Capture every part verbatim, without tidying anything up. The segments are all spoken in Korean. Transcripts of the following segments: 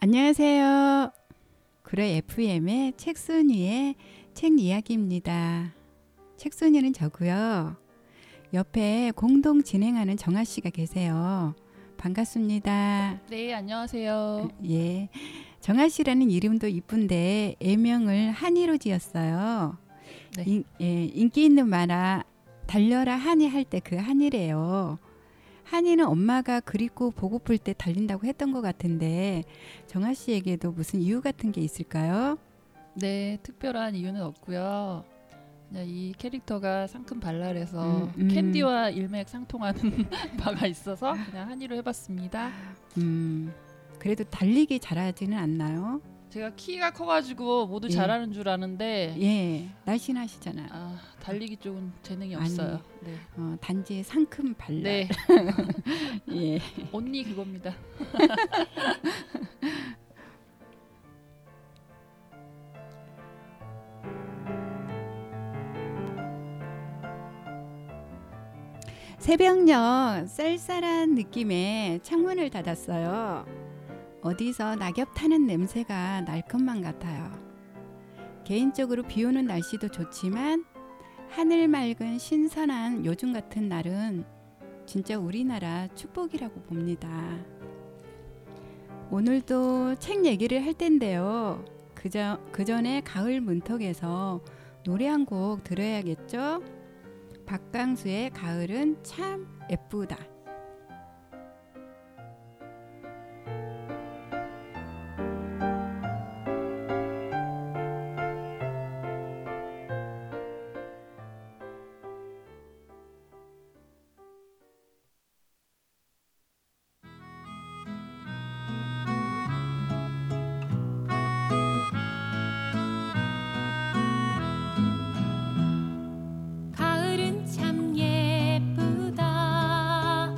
안녕하세요. 구로 에프엠의 책순이의 책 이야기입니다. 책순이는 저고요. 옆에 공동 진행하는 정아 씨가 계세요. 반갑습니다. 네, 안녕하세요. 예, 정아 씨라는 이름도 이쁜데 애명을 한이로 지었어요. 네. 인, 예, 인기 있는 만화 달려라 한이 할 때 그 한이래요. 한이는 엄마가 그립고 보고플 때 달린다고 했던 것 같은데 정아 씨에게도 무슨 이유 같은 게 있을까요? 네, 특별한 이유는 없고요. 그냥 이 캐릭터가 상큼 발랄해서 음, 음. 캔디와 일맥상통하는 바가 있어서 그냥 한이로 해봤습니다. 음, 그래도 달리기 잘하지는 않나요? 제가 키가 커가지고 모두 예. 잘하는 줄 아는데 예, 날씬하시잖아요. 아, 달리기 쪽은 재능이 아니, 없어요. 네, 어, 단지 상큼 발랄. 네. 예. 언니 그겁니다. 새벽녘 쌀쌀한 느낌에 창문을 닫았어요. 어디서 낙엽 타는 냄새가 날 것만 같아요. 개인적으로 비 오는 날씨도 좋지만 하늘 맑은 신선한 요즘 같은 날은 진짜 우리나라 축복이라고 봅니다. 오늘도 책 얘기를 할 텐데요. 그저, 그 전에 가을 문턱에서 노래 한 곡 들어야겠죠? 박강수의 가을은 참 예쁘다. 가을은 참 예쁘다.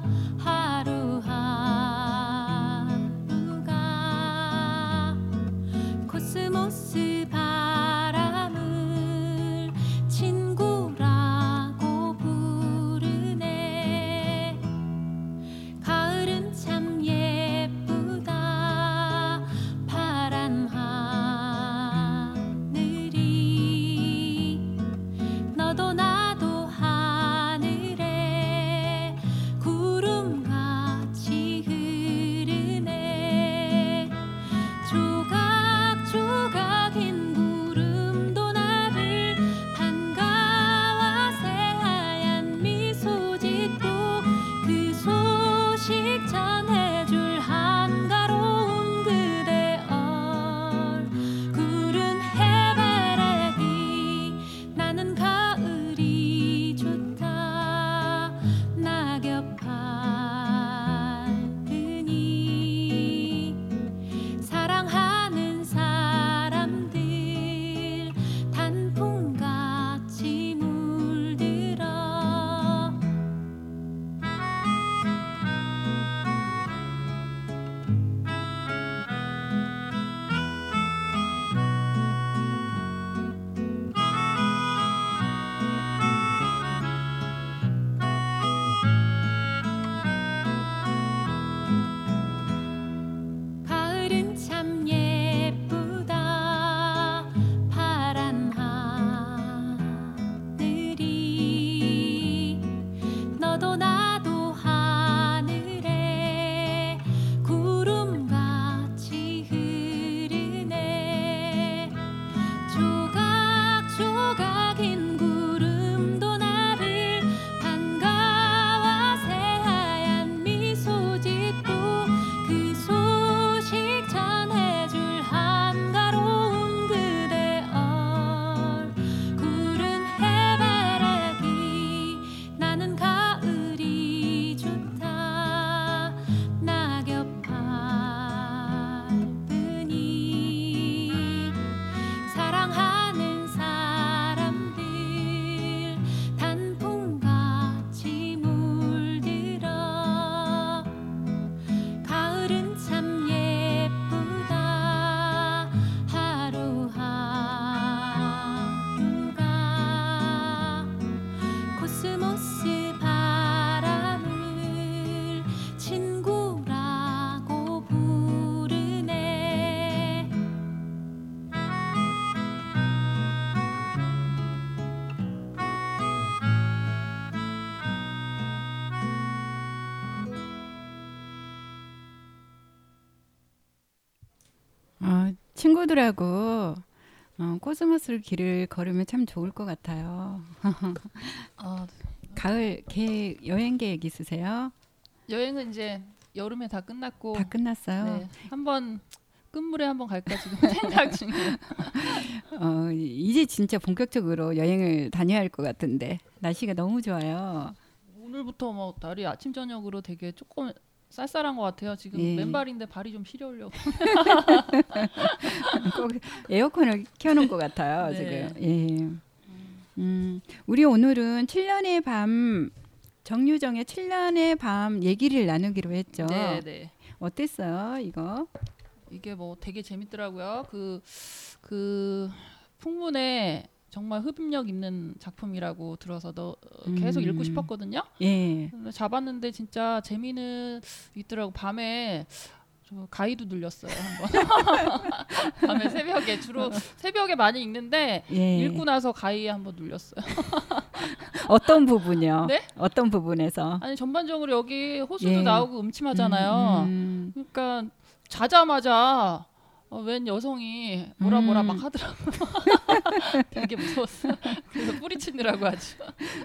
어, 친구들하고 어, 코스모스 길을 걸으면 참 좋을 것 같아요. 아, 가을 계획, 여행 계획 있으세요? 여행은 이제 여름에 다 끝났고 다 끝났어요. 네, 한번 끝물에 한번 갈까 지금 생각 중이에요. 어, 이제 진짜 본격적으로 여행을 다녀야 할 것 같은데 날씨가 너무 좋아요. 오늘부터 뭐 날이 아침 저녁으로 되게 조금 쌀쌀한 것 같아요. 지금 예. 맨발인데 발이 좀 시려우려고. 꼭 에어컨을 켜놓은 것 같아요. 네. 지금. 예. 음, 우리 오늘은 칠 년의 밤 정유정의 칠 년의 밤 얘기를 나누기로 했죠. 네, 네. 어땠어요, 이거? 이게 뭐 되게 재밌더라고요. 그, 그 풍문에 정말 흡입력 있는 작품이라고 들어서 너 계속 음. 읽고 싶었거든요. 예. 근데 잡았는데 진짜 재미는 있더라고. 밤에 저 가위도 눌렸어요 한번. 밤에 새벽에 주로 새벽에 많이 읽는데 예. 읽고 나서 가위에 한번 눌렸어요. 어떤 부분이요? 네? 어떤 부분에서? 아니 전반적으로 여기 호수도 예. 나오고 음침하잖아요. 음, 음. 그러니까 자자마자 어, 웬 여성이 뭐라 뭐라 음. 막 하더라고. 되게 무서웠어. 그래서 뿌리치느라고 아주.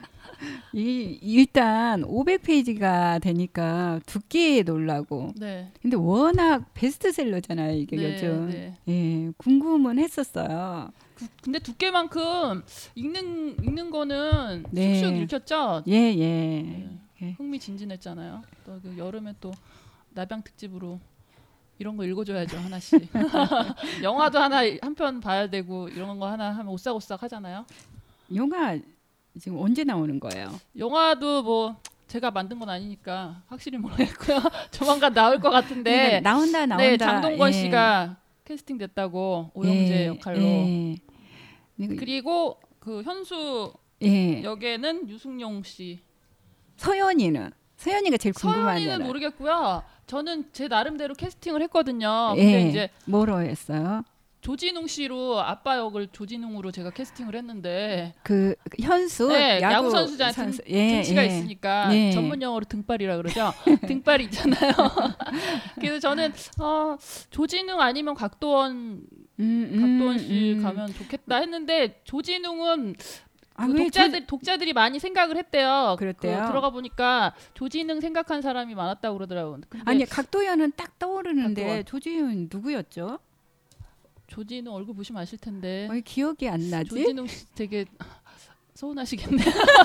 이 일단 오백 페이지가 되니까 두께에 놀라고. 네. 근데 워낙 베스트셀러잖아요, 이게 네, 요즘. 네. 예, 궁금은 했었어요. 그, 근데 두께만큼 읽는 읽는 거는 네. 쑥쑥 읽혔죠. 예, 예. 네. 예. 흥미진진했잖아요. 또 그 여름에 또 나병 특집으로 이런 거 읽어줘야죠 하나씩. 영화도 하나 한 편 봐야 되고 이런 거 하나 하면 오싹오싹 하잖아요. 영화 지금 언제 나오는 거예요? 영화도 뭐 제가 만든 건 아니니까 확실히 모르겠고요. 조만간 나올 것 같은데. 그러니까 나온다, 나온다. 네, 장동건 예. 씨가 캐스팅 됐다고 오영재 예, 역할로. 예. 그리고 그리고 그 현수 예. 역에는 유승용 씨. 서연이는 서연이가 제일 서연이는 궁금하잖아요. 모르겠고요. 저는 제 나름대로 캐스팅을 했거든요. 예. 근데 이제 뭐로 했어요? 조진웅 씨로 아빠 역을 조진웅으로 제가 캐스팅을 했는데 그 현수 네, 야구, 야구 선수잖아요. 선수. 등, 예, 등치가 예. 있으니까 예. 전문 용어로 등발이라 그러죠. 등발이 있잖아요. 그래서 저는 어, 조진웅 아니면 각도원 음, 음, 각도원 씨 음. 가면 좋겠다 했는데 조진웅은 아, 그 왜 독자들 독자들이 많이 생각을 했대요. 그랬대요? 그 들어가 보니까 조진웅 생각한 사람이 많았다고 그러더라고요. 근데 아니 각도연은 딱 떠오르는데 각도연. 조지훈 누구였죠? 조진웅 얼굴 보시면 아실 텐데 왜 기억이 안 나지? 조진웅 씨 되게 서운하시겠네요.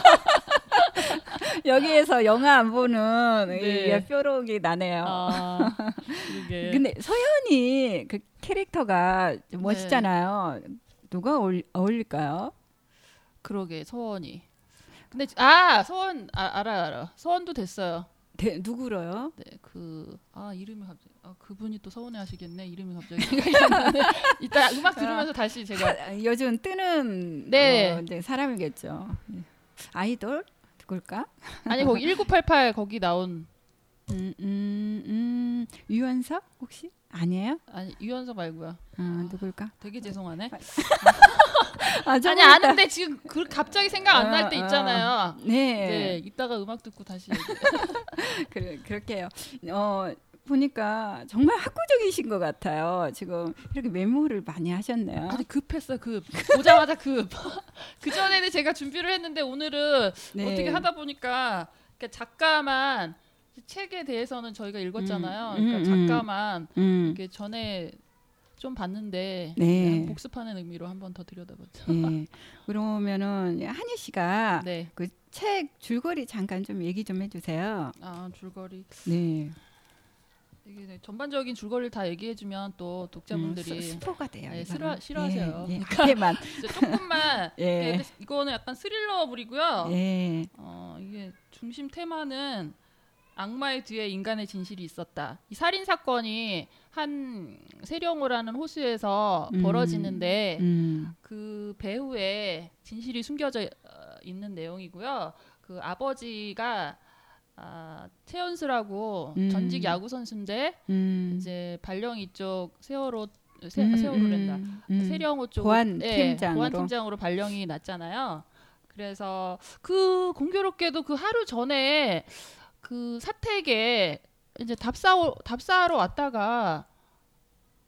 여기에서 영화 안 보는 네. 이 뾰록이 나네요. 아, 그러게. 근데 서연이 그 캐릭터가 좀 멋있잖아요. 누가 어울, 어울릴까요? 그러게 서원이. 근데 아 서원 아, 알아 알아. 서원도 됐어요. 대, 누구로요? 네, 그 아 이름이 갑자기 아 그분이 또 서운해하시겠네. 이름이 갑자기 생각이 안 나네. 이따 음악 들으면서 다시 제가 아, 요즘 뜨는 네. 어, 이제 사람이겠죠. 아이돌 누굴까? 아니 거기 천구백팔십팔 거기 나온 음, 음, 음, 유연석 혹시 아니에요? 아니 유연석 말고요. 아, 누굴까? 되게 죄송하네. 아, 좀 아니 이따- 아는데 지금 그 갑자기 생각 안 날 때 어, 어. 있잖아요. 네, 네, 이따가 음악 듣고 다시. 그래, 그렇게요. 어, 보니까 정말 학구적이신 것 같아요. 지금 이렇게 메모를 많이 하셨네요. 아니 급했어 급. 오자마자 급. 그 전에는 제가 준비를 했는데 오늘은 네. 어떻게 하다 보니까 그러니까 작가만 책에 대해서는 저희가 읽었잖아요. 음, 그러니까 음, 작가만 음, 이렇게 전에 좀 봤는데 네. 복습하는 의미로 한 번 더 들여다봤죠. 네. 그러면은 한희 씨가 네. 그 책 줄거리 잠깐 좀 얘기 좀 해주세요. 아 줄거리. 네. 이게 전반적인 줄거리를 다 얘기해주면 또 독자분들이 음, 스- 스포가 돼요. 네, 이거는. 싫어- 싫어하세요. 예, 예. 그러니까 앞에만. 이제 조금만 예. 이게 이거는 약간 스릴러물이고요. 예. 어, 이게 중심 테마는 악마의 뒤에 인간의 진실이 있었다. 이 살인 사건이 한 세령호라는 호수에서 음. 벌어지는데 음. 그 배후에 진실이 숨겨져 어, 있는 내용이고요. 그 아버지가 아, 최연수라고 음. 전직 야구 선수인데 음. 이제 발령이 쪽 세월호 세, 음, 세월호랜다. 음, 음. 세령호 쪽 보안 예, 팀장으로. 보안 팀장으로 발령이 났잖아요. 그래서 그 공교롭게도 그 하루 전에 그 사택에 이제 답사 답사하러 왔다가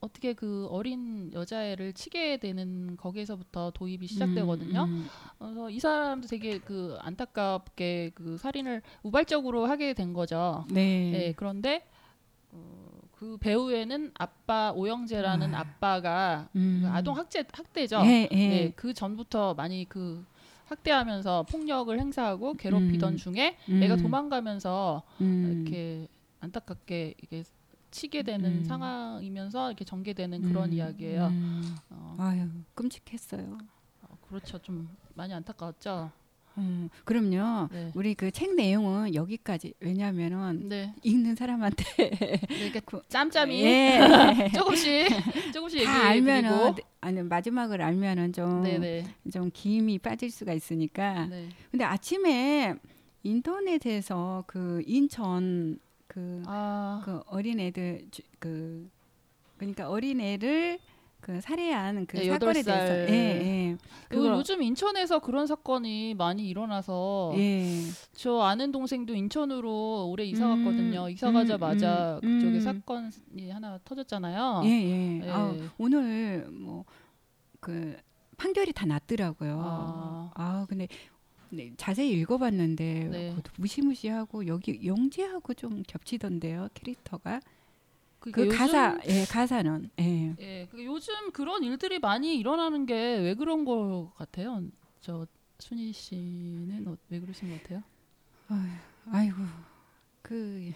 어떻게 그 어린 여자애를 치게 되는 거기에서부터 도입이 시작되거든요. 음, 음. 그래서 이 사람도 되게 그 안타깝게 그 살인을 우발적으로 하게 된 거죠. 네. 네, 그런데 어, 그 배우에는 아빠 오영재라는 아. 아빠가 음. 그 아동 학대 학대죠. 예, 예. 네, 그 전부터 많이 그 학대하면서 폭력을 행사하고 괴롭히던 음. 중에 음. 애가 도망가면서 음. 이렇게 안타깝게 이게 치게 되는 음. 상황이면서 이렇게 전개되는 그런 음. 이야기예요. 음. 어, 아유, 끔찍했어요. 어, 그렇죠. 좀 많이 안타까웠죠. 음, 그럼요. 네. 우리 그 책 내용은 여기까지. 왜냐하면은 네. 읽는 사람한테 네, 그러니까 그- 짬짬이 예. 조금씩 조금씩 다 얘기해드리고. 알면은 아니 마지막을 알면은 좀 네네. 좀 김이 빠질 수가 있으니까. 네. 근데 아침에 인터넷에서 그 인천 그, 아, 그 어린애들 주- 그 그러니까 어린애를 그 살해한 그 네, 사건에 여덟 살. 대해서 예, 예. 그 그거 요즘 인천에서 그런 사건이 많이 일어나서 예. 저 아는 동생도 인천으로 올해 이사 음, 갔거든요. 이사 음, 가자마자 음, 그쪽에 음. 사건이 하나 터졌잖아요. 예, 예. 예. 아, 오늘 뭐 그 판결이 다 났더라고요. 아. 아, 근데 네, 자세히 읽어봤는데 네. 그것도 무시무시하고 여기 영재하고 좀 겹치던데요, 캐릭터가. 그 그러니까 요즘- 가사, 예, 가사는, 예. 예, 그 요즘 그런 일들이 많이 일어나는 게 왜 그런 것 같아요? 저 순희 씨는 어, 왜 그러신 것 같아요? 아이고, 그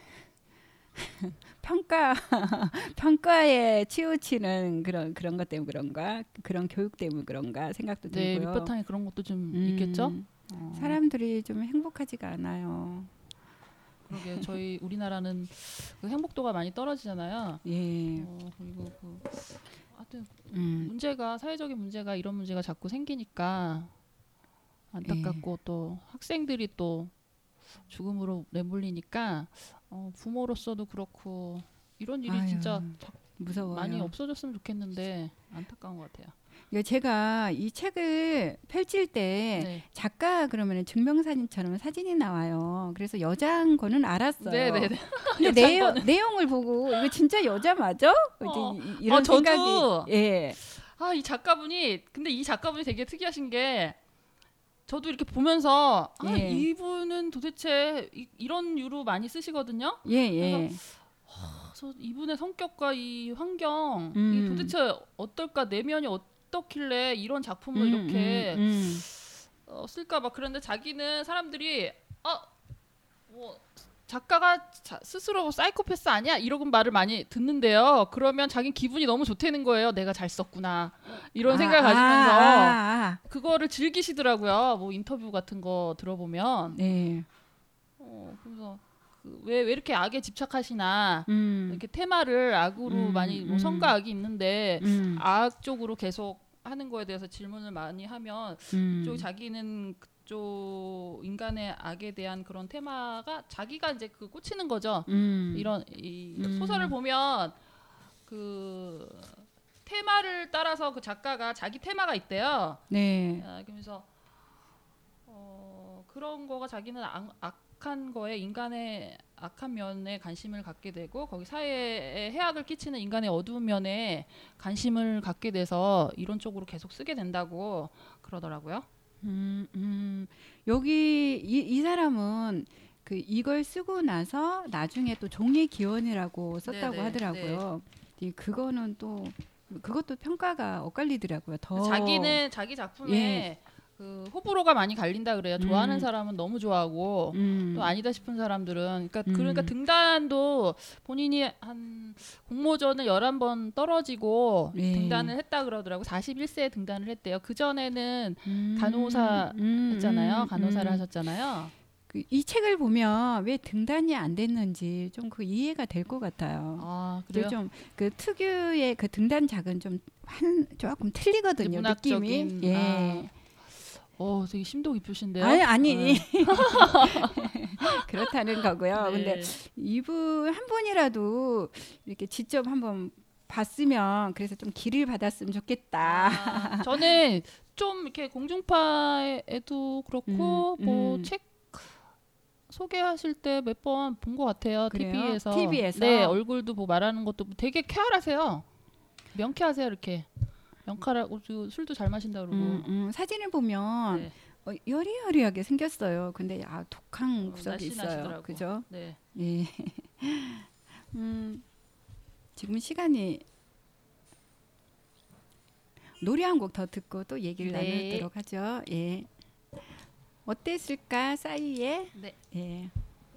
평가 평가에 치우치는 그런 그런 것 때문에 그런가, 그런 교육 때문에 그런가 생각도 네, 들고요. 밑바탕에 그런 것도 좀 음, 있겠죠? 어, 사람들이 좀 행복하지가 않아요. 그러게 저희 우리나라는 그 행복도가 많이 떨어지잖아요. 예. 어, 그리고 그 하여튼 음, 문제가 사회적인 문제가 이런 문제가 자꾸 생기니까 안타깝고 예. 또 학생들이 또 죽음으로 내몰리니까 어, 부모로서도 그렇고 이런 일이 아유, 진짜 무서워요. 많이 없어졌으면 좋겠는데 안타까운 것 같아요. 이거 제가 이 책을 펼칠 때 네. 작가 그러면 증명사진처럼 사진이 나와요. 그래서 여자인 거는 알았어요. 네네네. 근데 내용, 내용을 보고 이거 진짜 여자 맞아? 어. 이제 이- 이런 아, 저도 생각이 예. 아, 이 작가분이 근데 이 작가분이 되게 특이하신 게 저도 이렇게 보면서 아, 예. 이분은 도대체 이, 이런 유로 많이 쓰시거든요. 예, 예. 그래서 이분의 성격과 이 환경 음. 이 도대체 어떨까 내면이 어떻길래 이런 작품을 음, 이렇게 음, 음. 어, 쓸까 막 그런데 자기는 사람들이 아뭐 작가가 자, 스스로 사이코패스 아니야 이런 말을 많이 듣는데요. 그러면 자기 기분이 너무 좋다는 거예요. 내가 잘 썼구나 이런 아, 생각을 아, 가지면서 아, 아. 그거를 즐기시더라고요. 뭐 인터뷰 같은 거 들어보면 네. 어, 그래서 그 왜, 왜 이렇게 악에 집착하시나 음. 이렇게 테마를 악으로 음, 많이 뭐 음. 선과 악이 있는데 음. 악 쪽으로 계속 하는 거에 대해서 질문을 많이 하면 음. 그쪽 자기는 그쪽 인간의 악에 대한 그런 테마가 자기가 이제 그 꽂히는 거죠. 음. 이런 이 음. 소설을 보면 그 테마를 따라서 그 작가가 자기 테마가 있대요. 네. 아, 그러면서 어, 그런 거가 자기는 악, 악한 거에 인간의 악한 면에 관심을 갖게 되고 거기 사회에 해악을 끼치는 인간의 어두운 면에 관심을 갖게 돼서 이런 쪽으로 계속 쓰게 된다고 그러더라고요. 음, 음. 여기 이, 이 사람은 그 이걸 쓰고 나서 나중에 또 종이 기원이라고 썼다고 네네, 하더라고요. 이 그거는 또 그것도 평가가 엇갈리더라고요. 더 자기는 자기 작품에 예. 그 호불호가 많이 갈린다 그래요. 좋아하는 음. 사람은 너무 좋아하고 음. 또 아니다 싶은 사람들은 그러니까 음. 그러니까 등단도 본인이 한 공모전을 열한 번 떨어지고 예. 등단을 했다 그러더라고. 사십일 세에 등단을 했대요. 그 전에는 음. 간호사 음, 했잖아요. 음, 간호사를 음. 하셨잖아요. 그, 이 책을 보면 왜 등단이 안 됐는지 좀 그 이해가 될 것 같아요. 아, 그래요? 좀그 특유의 그 등단작은 좀 한 조금 틀리거든요. 문학적인, 느낌이. 예. 어, 되게 심도 깊으신데요. 아니 아니 네. 그렇다는 거고요. 네. 근데 이분 한 분이라도 이렇게 직접 한번 봤으면 그래서 좀 길을 받았으면 좋겠다. 아, 저는 좀 이렇게 공중파에도 그렇고 음, 뭐 음. 책 소개하실 때 몇 번 본 것 같아요. 그래요? 티비에서. 티비에서? 네, 얼굴도 뭐 말하는 것도 되게 쾌활하세요. 명쾌하세요 이렇게. 명카라고 술도 잘 마신다 그러고. 음, 음, 사진을 보면 네. 어, 여리여리하게 생겼어요. 근데 아 독한 어, 구석이 있어요. 날씬하시더라고. 그죠? 네. 예. 음, 지금 시간이 노래 한 곡 더 듣고 또 얘기를 네. 나누도록 하죠. 예. 어땠을까 싸이의 네. 예.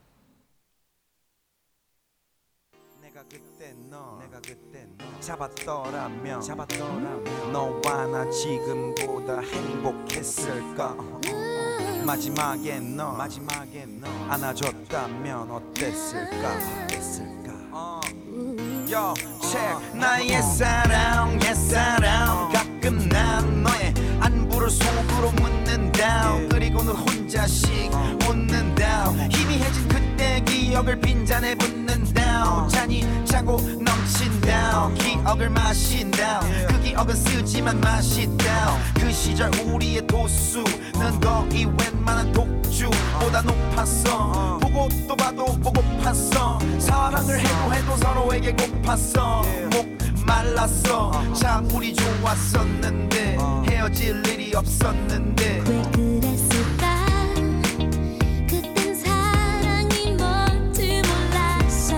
내가 그때 너 내가 그때 너 잡았더라면 잡았더라면 너와 나 지금보다 행복했을까 마지막에 너 마지막에 너 안아줬다면 어땠을까 어땠을까 어. Yo, check 나의 사랑 옛사랑 가끔 난 너의 안부를 속으로 묻는다 그리고는 혼자씩 웃는다 희미해진 그때 기억을 빈잔에 붓는다 잔이 차고 넘친다 기억을 마신다 그 기억은 쓰지만 맛있다 그 시절 우리의 도수는 거의 웬만한 독주보다 높았어 보고 또 봐도 보고팠어 사랑을 해도 해도 서로에게 고팠어 목 말랐어 참 우리 좋았었는데 헤어질 일이 없었는데 왜 그랬을까 그땐 사랑이 뭔지 몰랐어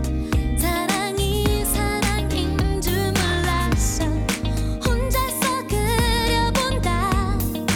사랑이 사랑인 줄 몰랐어 혼자서 그려본다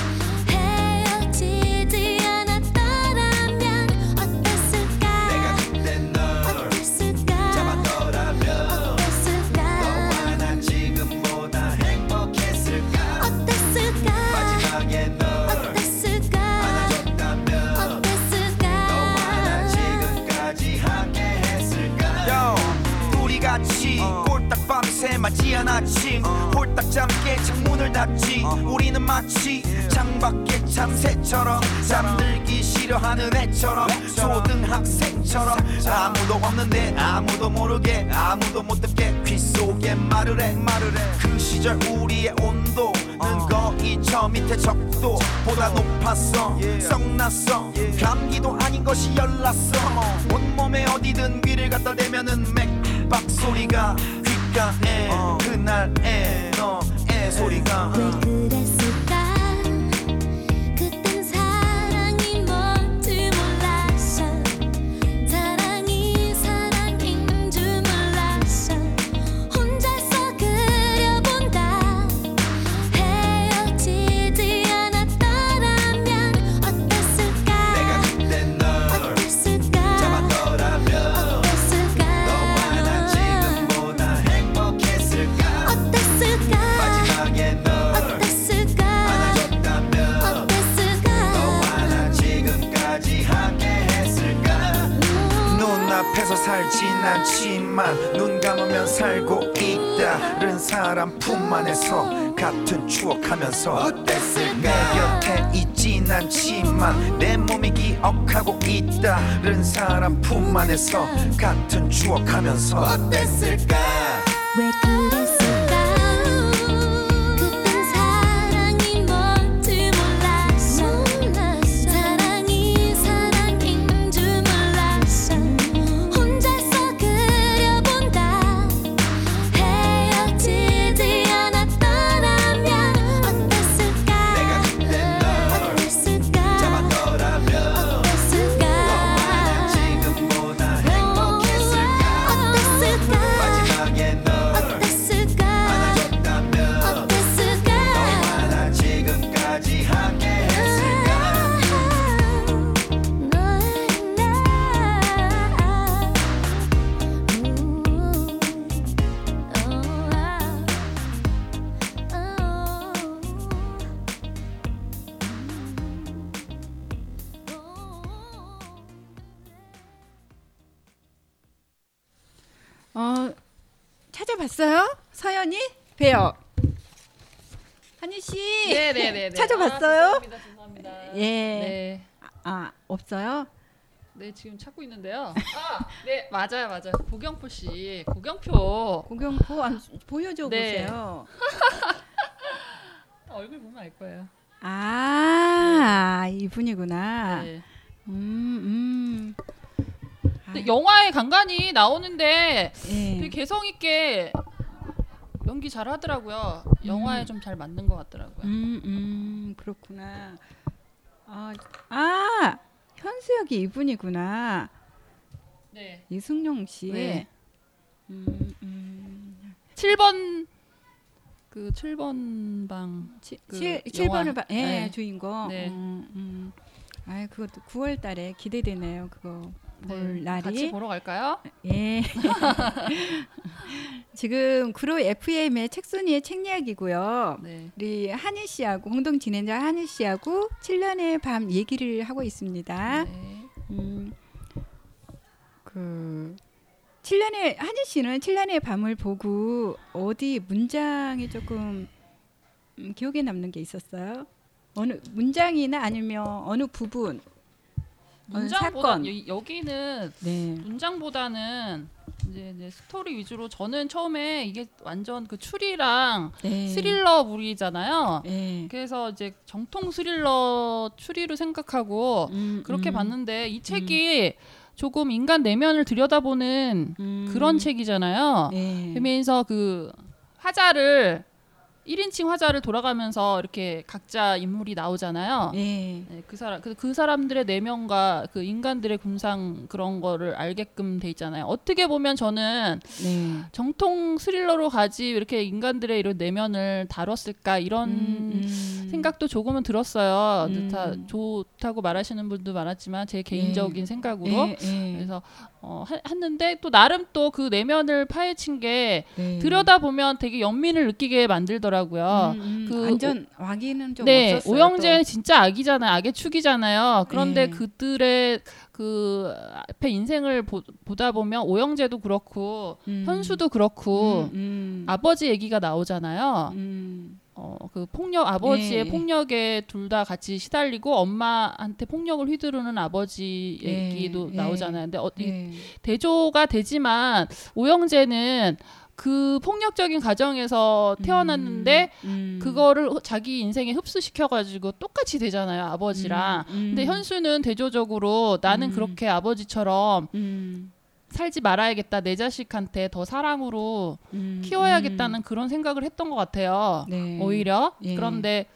헤어지지 않았더라면 어땠을까 내가 그때 널 어땠을까 잡았더라면 어땠을까 너와 난 지금보다 행복했을까 어땠을까 마지막에 널 어땠을까 안아줬다면 어땠을까 너와 난 지금까지 함께 했을까 둘이 같이 꼴딱 밤새 맞이한 아침 홀딱 잠게 창문을 닫지 우리는 마치 창밖의 참새처럼 잠들기 싫어하는 애처럼 초등학생처럼 아무도 없는데 아무도 모르게 아무도 못 듣게 귀 속에 말을 해 말을 해그 시절 우리의 온도는 거의 저 밑에 적도보다 높았어 썩났어 감기도 아닌 것이 열났어 온몸에 어디든 귀를 갖다 대면은 맥박 소리가 귓가에 그날의 너의 소리가 왜 그랬을까 그땐 사랑이 뭔지 몰랐어 사랑이 사랑인 줄 몰랐어 혼자서 그려본다 헤어지지 않았더라면 어땠을까 내가 그때 널 어땠을까 잡았더라면 어땠을까 너와 난 지금보다 행복했을까 어땠을까 마지막에 널 어땠을까 안아줬다면 어땠을까 너와 난 지금까지 함께 했을까 눈앞에서 살진 않지만 눈 감으면 살고 있다른 사람 품 안에서 같은 추억하면서 어땠을까 내 곁에 있진 않지만 내 몸이 기억하고 있다른 사람 품 안에서 같은 추억하면서 어땠을까 왜 그랬을까 그땐 사랑이 뭔지 몰랐어 사랑이 사랑인 줄 몰랐어 혼자서 그려본다 헤어지지 않았더라면 어땠을까 내가 그때 널 어땠을까 잡았더라면 어땠을까 너와 난 지금보다 행복했을까 어땠을까 마지막에 널 어땠을까 안아줬다면 어땠을까 너와 난 지금까지 함께 했을까 어 찾아봤어요? 서연이 배요. 한희 씨. 네네네. 찾아봤어요? 아, 죄송합니다. 죄송합니다. 예. 네. 아 없어요? 네 지금 찾고 있는데요. 아, 네 맞아요 맞아요. 고경표 씨, 고경표 고경포 안, 보여줘 네. 보세요. 얼굴 보면 알 거예요. 아 이분이구나. 네. 음 음. 근데 영화에 간간히 나오는데 예. 되게 개성 있게 연기 잘하더라고요. 음. 영화에 좀 잘 맞는 것 같더라고요. 음, 음 그렇구나. 아, 아 현수역이 이분이구나. 네. 이승용 씨. 네. 음, 음. 칠 번 그 칠 번 방. 치, 그 칠, 칠 번을 봐. 예, 네. 주인공. 네. 음, 음. 아, 그것도 구월 달에 기대되네요. 그거 볼 네. 날이. 같이 보러 갈까요? 예. 지금 그로 에프엠의 책순이의 책 이야기고요. 네. 우리 한희 씨하고 공동 진행자 한희 씨하고 칠 년의 밤 얘기를 하고 있습니다. 네. 음, 그 칠 년의 한희 씨는 칠 년의 밤을 보고 어디 문장이 조금 음, 기억에 남는 게 있었어요? 어느 문장이나 아니면 어느 부분? 어느 문장보다 사건? 여, 여기는 네. 문장보다는 이제, 이제 스토리 위주로 저는 처음에 이게 완전 그 추리랑 네. 스릴러물이잖아요. 네. 그래서 이제 정통 스릴러 추리로 생각하고 음, 그렇게 음, 봤는데 이 책이 조금 인간 내면을 들여다보는 음. 그런 책이잖아요. 네. 그러면서 그 화자를 일 인칭 화자를 돌아가면서 이렇게 각자 인물이 나오잖아요. 네. 네, 그 사람 그, 그 사람들의 내면과 그 인간들의 군상 그런 거를 알게끔 돼 있잖아요. 어떻게 보면 저는 네. 정통 스릴러로 가지 이렇게 인간들의 이런 내면을 다뤘을까 이런 음, 음. 생각도 조금은 들었어요. 음. 다 좋다고 말하시는 분도 많았지만 제 개인적인 예. 생각으로 예, 예. 그래서 어, 하, 했는데 또 나름 또 그 내면을 파헤친 게 네. 들여다 보면 되게 연민을 느끼게 만들더라고요. 음, 음. 그 완전 와기는 좀 네, 없었어요. 오영재는 또. 진짜 악이잖아요. 악의 축이잖아요. 그런데 네. 그들의 그 앞에 인생을 보, 보다 보면 오영재도 그렇고 음. 현수도 그렇고 음, 음. 아버지 얘기가 나오잖아요. 음. 어, 그 폭력 아버지의 예. 폭력에 둘 다 같이 시달리고 엄마한테 폭력을 휘두르는 아버지 예, 얘기도 예. 나오잖아요. 근데 어, 이 예. 대조가 되지만 오영재는 그 폭력적인 가정에서 태어났는데 음, 음. 그거를 자기 인생에 흡수시켜가지고 똑같이 되잖아요, 아버지랑. 음, 음. 근데 현수는 대조적으로 나는 음. 그렇게 아버지처럼 음, 살지 말아야겠다, 내 자식한테 더 사랑으로 음, 키워야겠다는 그런 생각을 했던 것 같아요. 음. 네. 오히려. 예. 그런데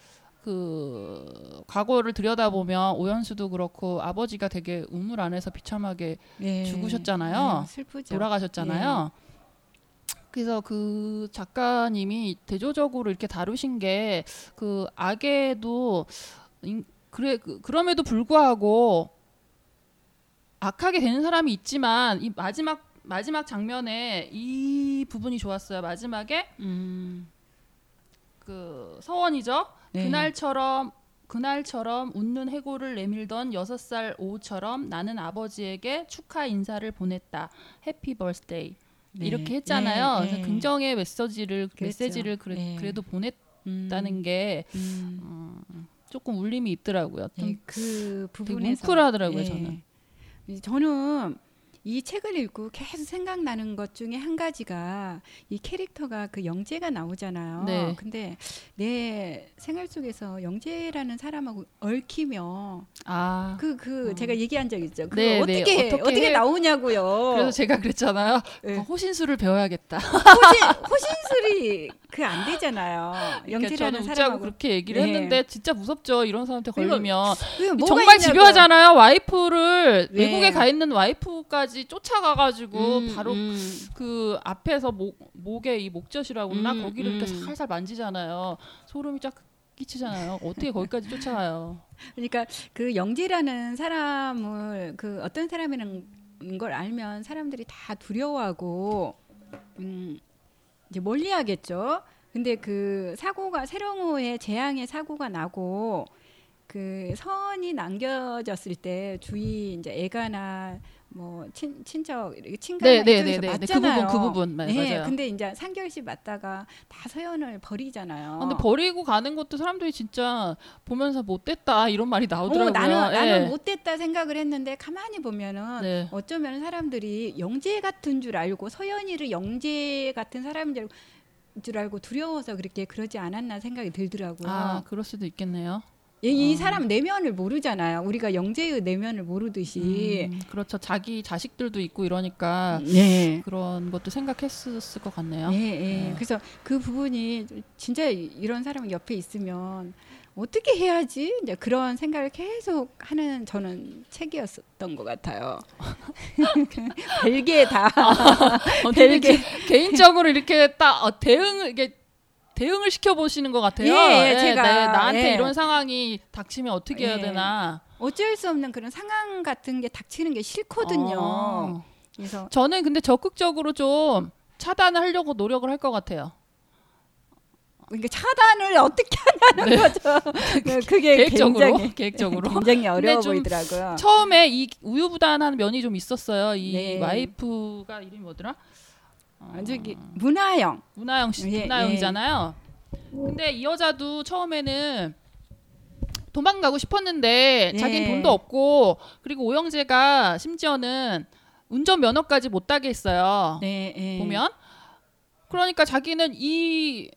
그 과거를 들여다보면 오연수도 그렇고 아버지가 되게 우물 안에서 비참하게 예. 죽으셨잖아요. 아유, 슬프죠. 돌아가셨잖아요. 그래서 그 작가님이 대조적으로 이렇게 다루신 게 그 악에도 인- 그래 그, 그럼에도 불구하고 악하게 되는 사람이 있지만 이 마지막 마지막 장면에 이 부분이 좋았어요. 마지막에 음, 그 서원이죠. 네. 그날처럼 그날처럼 웃는 해골을 내밀던 여섯 살 오후처럼 나는 아버지에게 축하 인사를 보냈다. 해피 버스데이. 네. 이렇게 했잖아요. 예, 그래서 예. 긍정의 메시지를 그랬죠. 메시지를 그래, 예. 그래도 보냈다는 음, 게 음. 음, 조금 울림이 있더라고요. 좀 예, 그 되게 부분에서 뭉클하더라고요. 예. 저는. 저는 이 책을 읽고 계속 생각나는 것 중에 한 가지가 이 캐릭터가 그 영재가 나오잖아요. 네. 근데 내 생활 속에서 영재라는 사람하고 얽히며 아 그 그 어. 제가 얘기한 적 있죠. 그 네, 네. 어떻게 어떻게 어떻게 해- 나오냐고요. 그래서 제가 그랬잖아요. 예. 어, 호신술을 배워야겠다. 호신 호신술이 그 안 되잖아요. 그러니까 영재라는 저는 웃자고 사람하고 그렇게 얘기를 네. 했는데 진짜 무섭죠. 이런 사람한테 그리고 걸리면 그게 뭐가 정말 있냐고요. 집요하잖아요. 와이프를 네. 외국에 가 있는 와이프까지 쫓아가가지고 음, 바로 음. 그 앞에서 목 목에 이 목젖이라고 그러나 음, 거기를 이렇게 음. 살살 만지잖아요. 소름이 쫙 끼치잖아요. 어떻게 거기까지 쫓아가요? 그러니까 그 영재라는 사람을 그 어떤 사람이라는 걸 알면 사람들이 다 두려워하고 음 이제 멀리하겠죠. 근데 그 사고가 세령호의 재앙의 사고가 나고 그 선이 남겨졌을 때 주위 이제 애가나 뭐 친, 친척 이렇게 친가나 네, 네, 이쪽에서 네, 네. 그 맞잖아요. 부분, 그 부분. 네, 맞아요. 근데 이제 상결씨 맞다가 다 서연을 버리잖아요. 아, 근데 버리고 가는 것도 사람들이 진짜 보면서 못됐다 이런 말이 나오더라고요. 어, 나는 예. 나는 못됐다 생각을 했는데 가만히 보면은 네. 어쩌면 사람들이 영재 같은 줄 알고 서연이를 영재 같은 사람인 줄 알고, 줄 알고 두려워서 그렇게 그러지 않았나 생각이 들더라고요. 아, 그럴 수도 있겠네요. 이 어. 사람 내면을 모르잖아요. 우리가 영재의 내면을 모르듯이. 음, 그렇죠. 자기 자식들도 있고 이러니까 네. 그런 것도 생각했을 것 같네요. 예, 예. 네. 그래서 그 부분이 진짜 이런 사람이 옆에 있으면 어떻게 해야지? 이제 그런 생각을 계속 하는 저는 책이었던 것 같아요. 별게 다. 어, 별게. 개인적으로 이렇게 딱 어, 대응을 이게 대응을 시켜 보시는 것 같아요. 예, 예, 제가, 네, 나한테 예. 이런 상황이 닥치면 어떻게 해야 예. 되나. 어쩔 수 없는 그런 상황 같은 게 닥치는 게 싫거든요. 어. 그래서 저는 근데 적극적으로 좀 차단을 하려고 노력을 할 것 같아요. 그러니까 차단을 어떻게 하냐는 네. 거죠. 그게 계획적으로, 굉장히, 계획적으로. 굉장히 어려워 근데 좀 보이더라고요. 처음에 이 우유부단한 면이 좀 있었어요. 이 네. 와이프가 이름이 뭐더라? 어, 아, 저기 문화영. 문화영 씨, 예, 문화영이잖아요. 근데 이 여자도 처음에는 도망가고 싶었는데 예. 자기는 돈도 없고 그리고 오영재가 심지어는 운전 면허까지 못 따게 했어요. 네, 예. 보면 그러니까 자기는 이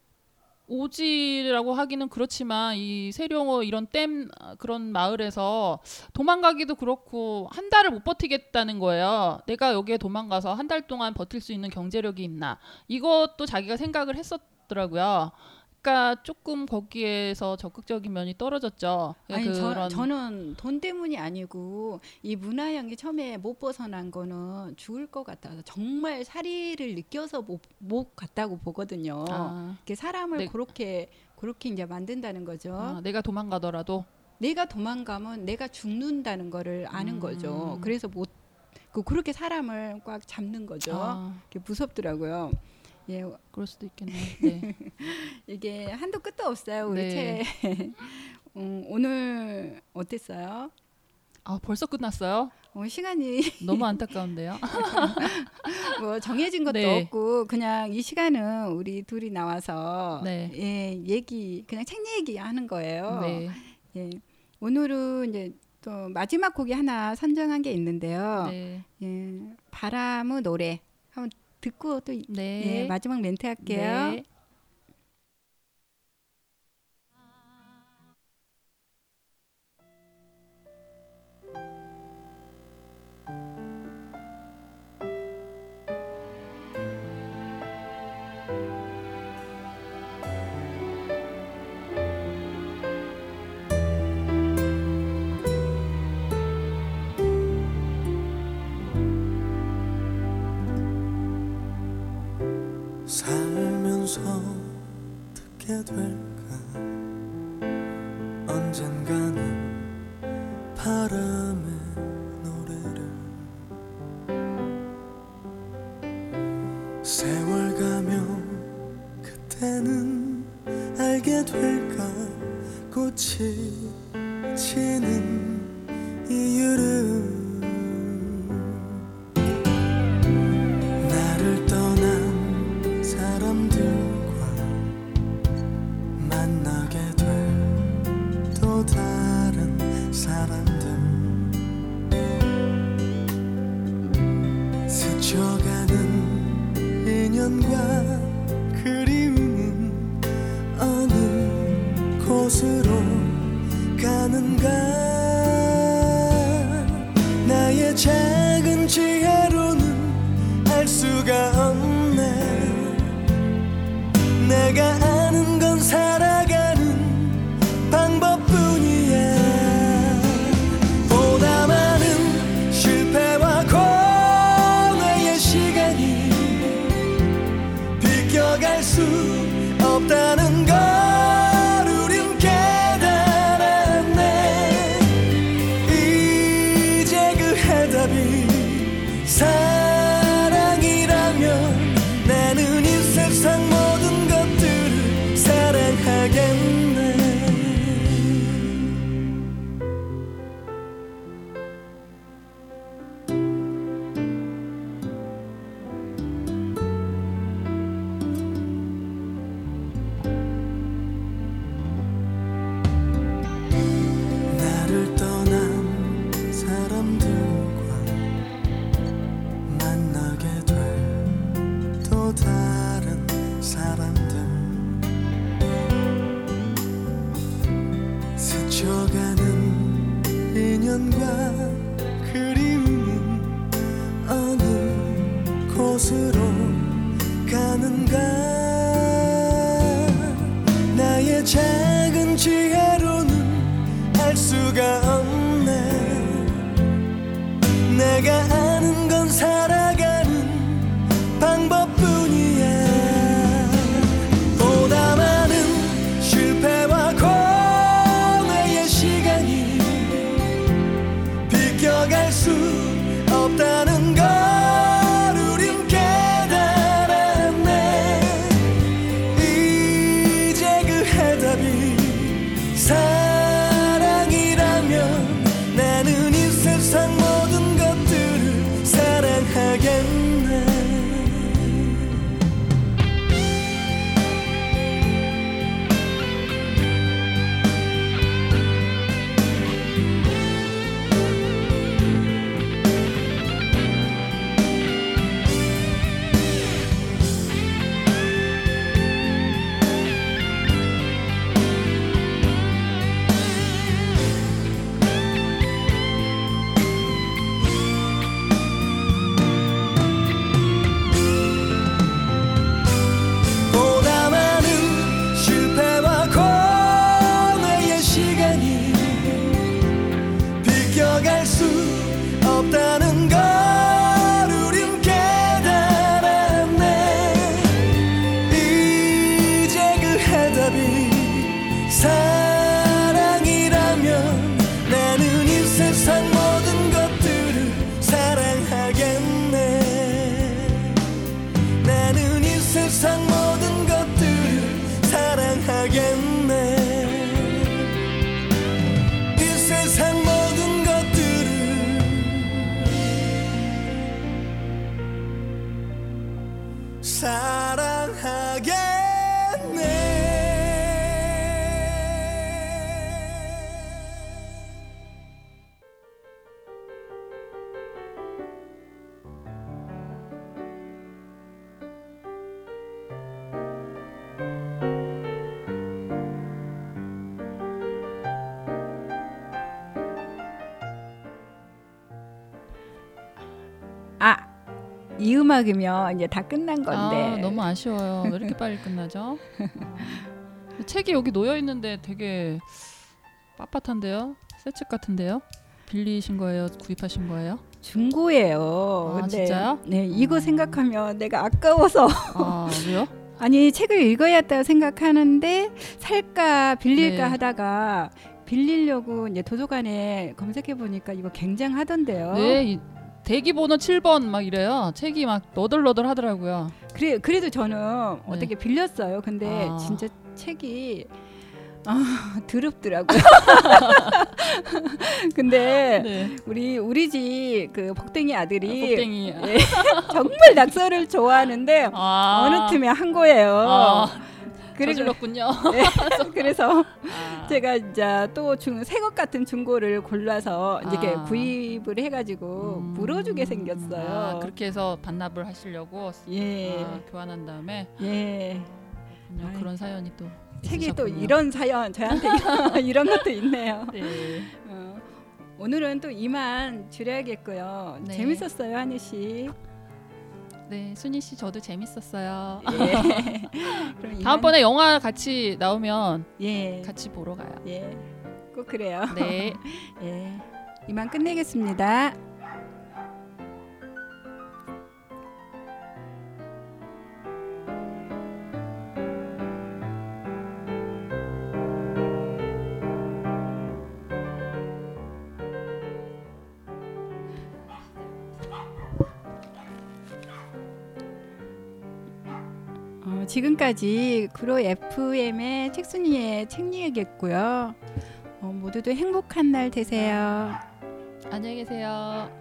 오지라고 하기는 그렇지만 이 세룡호 이런 댐 그런 마을에서 도망가기도 그렇고 한 달을 못 버티겠다는 거예요. 내가 여기에 도망가서 한 달 동안 버틸 수 있는 경제력이 있나. 이것도 자기가 생각을 했었더라고요. 그러니까 조금 거기에서 적극적인 면이 떨어졌죠. 아니 그런 저, 저는 돈 때문이 아니고 이 문화영이 처음에 못 벗어난 거는 죽을 것 같아서 정말 사리를 느껴서 못, 못 갔다고 보거든요. 아, 이렇게 사람을 네. 그렇게 그렇게 이제 만든다는 거죠. 아, 내가 도망가더라도 내가 도망가면 내가 죽는다는 거를 아는 음. 거죠. 그래서 못 그 그렇게 사람을 꽉 잡는 거죠. 아, 이게 무섭더라고요. 예, 그럴 수도 있겠네요. 네. 이게 한도 끝도 없어요. 우리 네. 책. 음, 오늘 어땠어요? 아, 벌써 끝났어요? 어, 시간이 너무 안타까운데요. 뭐 정해진 것도 네. 없고 그냥 이 시간은 우리 둘이 나와서 네. 예, 얘기 그냥 책 얘기 하는 거예요. 네. 예. 오늘은 이제 또 마지막 곡이 하나 선정한 게 있는데요. 네. 예, 바람의 노래 한번 듣고 또 네. 예, 마지막 멘트 할게요. 네. 살면서 듣게 될까 언젠가는 바람의 노래를 세월 가면 그때는 알게 될까 꽃이 지는 이유를 나를 떠난 사람들과 만나게 될 또 다른 사람들 스쳐가는 인연과 그리움은 어느 곳으로 가는가 나의 작은 지혜로는 알 수가 없네 내가 아는 건 살아가는 방법뿐이야 보다 많은 실패와 고뇌의 시간이 비껴갈 수 없다는 걸 우린 깨달았네 이제 그 해답이 사랑이라면 나는 이 세상 모든 것들을 사랑하겠네 나를 떠난 사람들과 만나게 될 또 다른 사람들 가는가 나의 작은 지혜로는 알 수가 없네 내가 아는 건 살아가는 방법뿐이야 보다 많은 실패와 고뇌의 시간이 비껴갈 수 없다는 걸 우린 깨달았네 이제 그 해답이 사랑이라면 나는 이 세상 모든 것들을 사랑하겠네 보다 많은 실패와 고뇌의 시간이 비껴갈 수 없다는 걸 우린 깨달았네 이제 그 해답이 사랑이라면 나는 이 세상 모든 것들을 사랑하겠네 나는 이 세상 모든 것들을 사랑하겠네 이 세상 모든 것들을 사랑하겠네 아, 이 음악이면 이제 다 끝난 건데. 아, 너무 아쉬워요. 왜 이렇게 빨리 끝나죠? 아, 책이 여기 놓여 있는데 되게 빳빳한데요? 새 책 같은데요? 빌리신 거예요? 구입하신 거예요? 중고예요. 아, 근데 진짜요? 네, 이거 생각하면 내가 아까워서 아, 왜요? 아니 책을 읽어야 했다고 생각하는데 살까 빌릴까 네. 하다가 빌리려고 이제 도서관에 검색해 보니까 이거 굉장하던데요. 네, 이 대기 번호 칠 번 막 이래요. 책이 막 너덜너덜 하더라고요. 그래 그래도 저는 어떻게 빌렸어요. 근데 아. 진짜 책이 아, 더럽더라고요. 근데 네. 우리 우리 집 그 복댕이 아들이 복댕이. 예, 정말 낙서를 좋아하는데 아. 어느 틈에 한 거예요. 아, 그래서- 저질렀군요. 네, 그래서 아. 제가 이제 또 새것 같은 중고를 골라서 이제 이렇게 아. 구입을 해가지고 음. 물어주게 생겼어요. 아, 그렇게 해서 반납을 하시려고 예, 아, 교환한 다음에 예. 그렇군요. 아이. 그런 사연이 또 책에 또 있으셨군요. 이런 사연 저한테 이런 것도 있네요. 네. 어, 오늘은 또 이만 줄여야겠고요. 네. 재밌었어요, 한희 씨. 네, 순희 씨 저도 재밌었어요. 예. 그럼 이만- 다음번에 영화 같이 나오면 예, 같이 보러 가요. 예, 꼭 그래요. 네. 예, 이만 끝내겠습니다. 어, 지금까지 구로 에프엠의 책순이의 책 얘기했고요. 어, 모두도 행복한 날 되세요. 안녕히 계세요.